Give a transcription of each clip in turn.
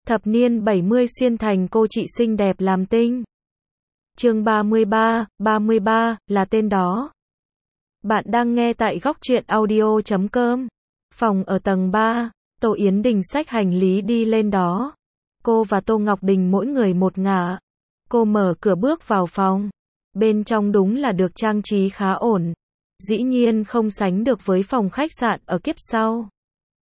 Thập niên 70 xuyên thành cô chị xinh đẹp làm tinh. Chương 33 là tên đó. Bạn đang nghe tại góc truyện audio.com. Phòng ở tầng 3, Tô Yến Đình xách hành lý đi lên đó. Cô và Tô Ngọc Đình mỗi người một ngả. Cô mở cửa bước vào phòng. Bên trong đúng là được trang trí khá ổn. Dĩ nhiên không sánh được với phòng khách sạn ở kiếp sau.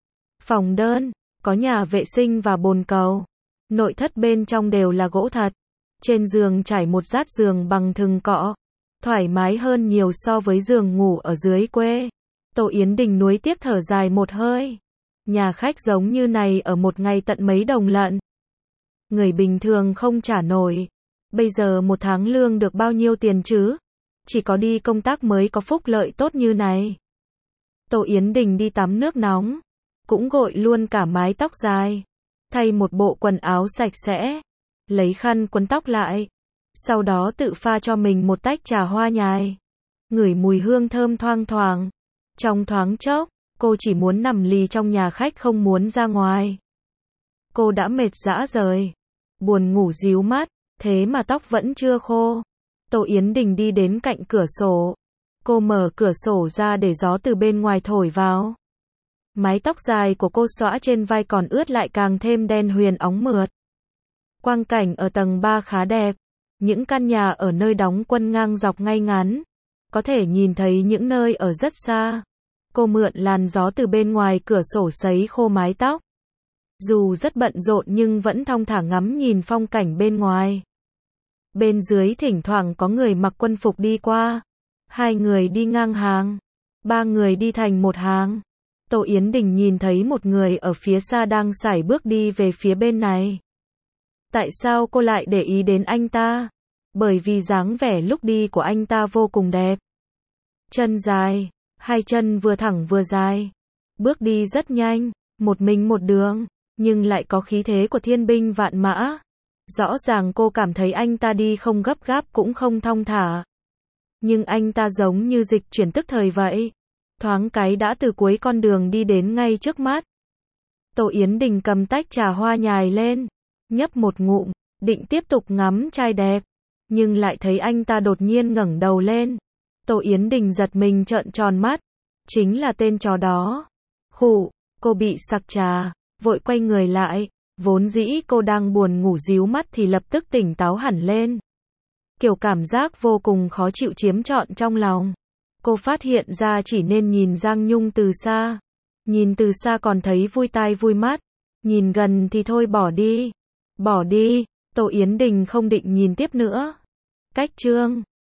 Phòng đơn, có nhà vệ sinh và bồn cầu. Nội thất bên trong đều là gỗ thật. Trên giường trải một dát giường bằng thừng cọ. Thoải mái hơn nhiều so với giường ngủ ở dưới quê. Tô Yến Đình nuối tiếc thở dài một hơi. Nhà khách giống như này ở một ngày tận mấy đồng lận. Người bình thường không trả nổi. Bây giờ một tháng lương được bao nhiêu tiền chứ? Chỉ có đi công tác mới có phúc lợi tốt như này. Tô Yến Đình đi tắm nước nóng. Cũng gội luôn cả mái tóc dài. Thay một bộ quần áo sạch sẽ. Lấy khăn quấn tóc lại. Sau đó tự pha cho mình một tách trà hoa nhài. Ngửi mùi hương thơm thoang thoảng. Trong thoáng chốc, cô chỉ muốn nằm lì trong nhà khách không muốn ra ngoài. Cô đã mệt rã rời. Buồn ngủ ríu mắt, thế mà tóc vẫn chưa khô. Tô Yến Đình đi đến cạnh cửa sổ. Cô mở cửa sổ ra để gió từ bên ngoài thổi vào. Mái tóc dài của cô xõa trên vai còn ướt lại càng thêm đen huyền óng mượt. Quang cảnh ở tầng 3 khá đẹp. Những căn nhà ở nơi đóng quân ngang dọc ngay ngắn. Có thể nhìn thấy những nơi ở rất xa. Cô mượn làn gió từ bên ngoài cửa sổ sấy khô mái tóc. Dù rất bận rộn nhưng vẫn thong thả ngắm nhìn phong cảnh bên ngoài. Bên dưới thỉnh thoảng có người mặc quân phục đi qua. 2 người đi ngang hàng. 3 người đi thành một hàng. Tô Yến Đình nhìn thấy một người ở phía xa đang sải bước đi về phía bên này. Tại sao cô lại để ý đến anh ta? Bởi vì dáng vẻ lúc đi của anh ta vô cùng đẹp. Chân dài, 2 chân vừa thẳng vừa dài. Bước đi rất nhanh, một mình một đường, nhưng lại có khí thế của thiên binh vạn mã. Rõ ràng cô cảm thấy anh ta đi không gấp gáp cũng không thong thả. Nhưng anh ta giống như dịch chuyển tức thời vậy. Thoáng cái đã từ cuối con đường đi đến ngay trước mắt. Tô Yến Đình cầm tách trà hoa nhài lên, nhấp một ngụm, định tiếp tục ngắm trai đẹp. Nhưng lại thấy anh ta đột nhiên ngẩng đầu lên. Tô Yến Đình giật mình trợn tròn mắt. Chính là tên chó đó. Khụ, cô bị sặc trà, vội quay người lại. Vốn dĩ cô đang buồn ngủ ríu mắt thì lập tức tỉnh táo hẳn lên. Kiểu cảm giác vô cùng khó chịu chiếm trọn trong lòng. Cô phát hiện ra chỉ nên nhìn Giang Nhung từ xa. Nhìn từ xa còn thấy vui tai vui mắt. Nhìn gần thì thôi bỏ đi. Bỏ đi, Tô Yến Đình không định nhìn tiếp nữa. Cách chương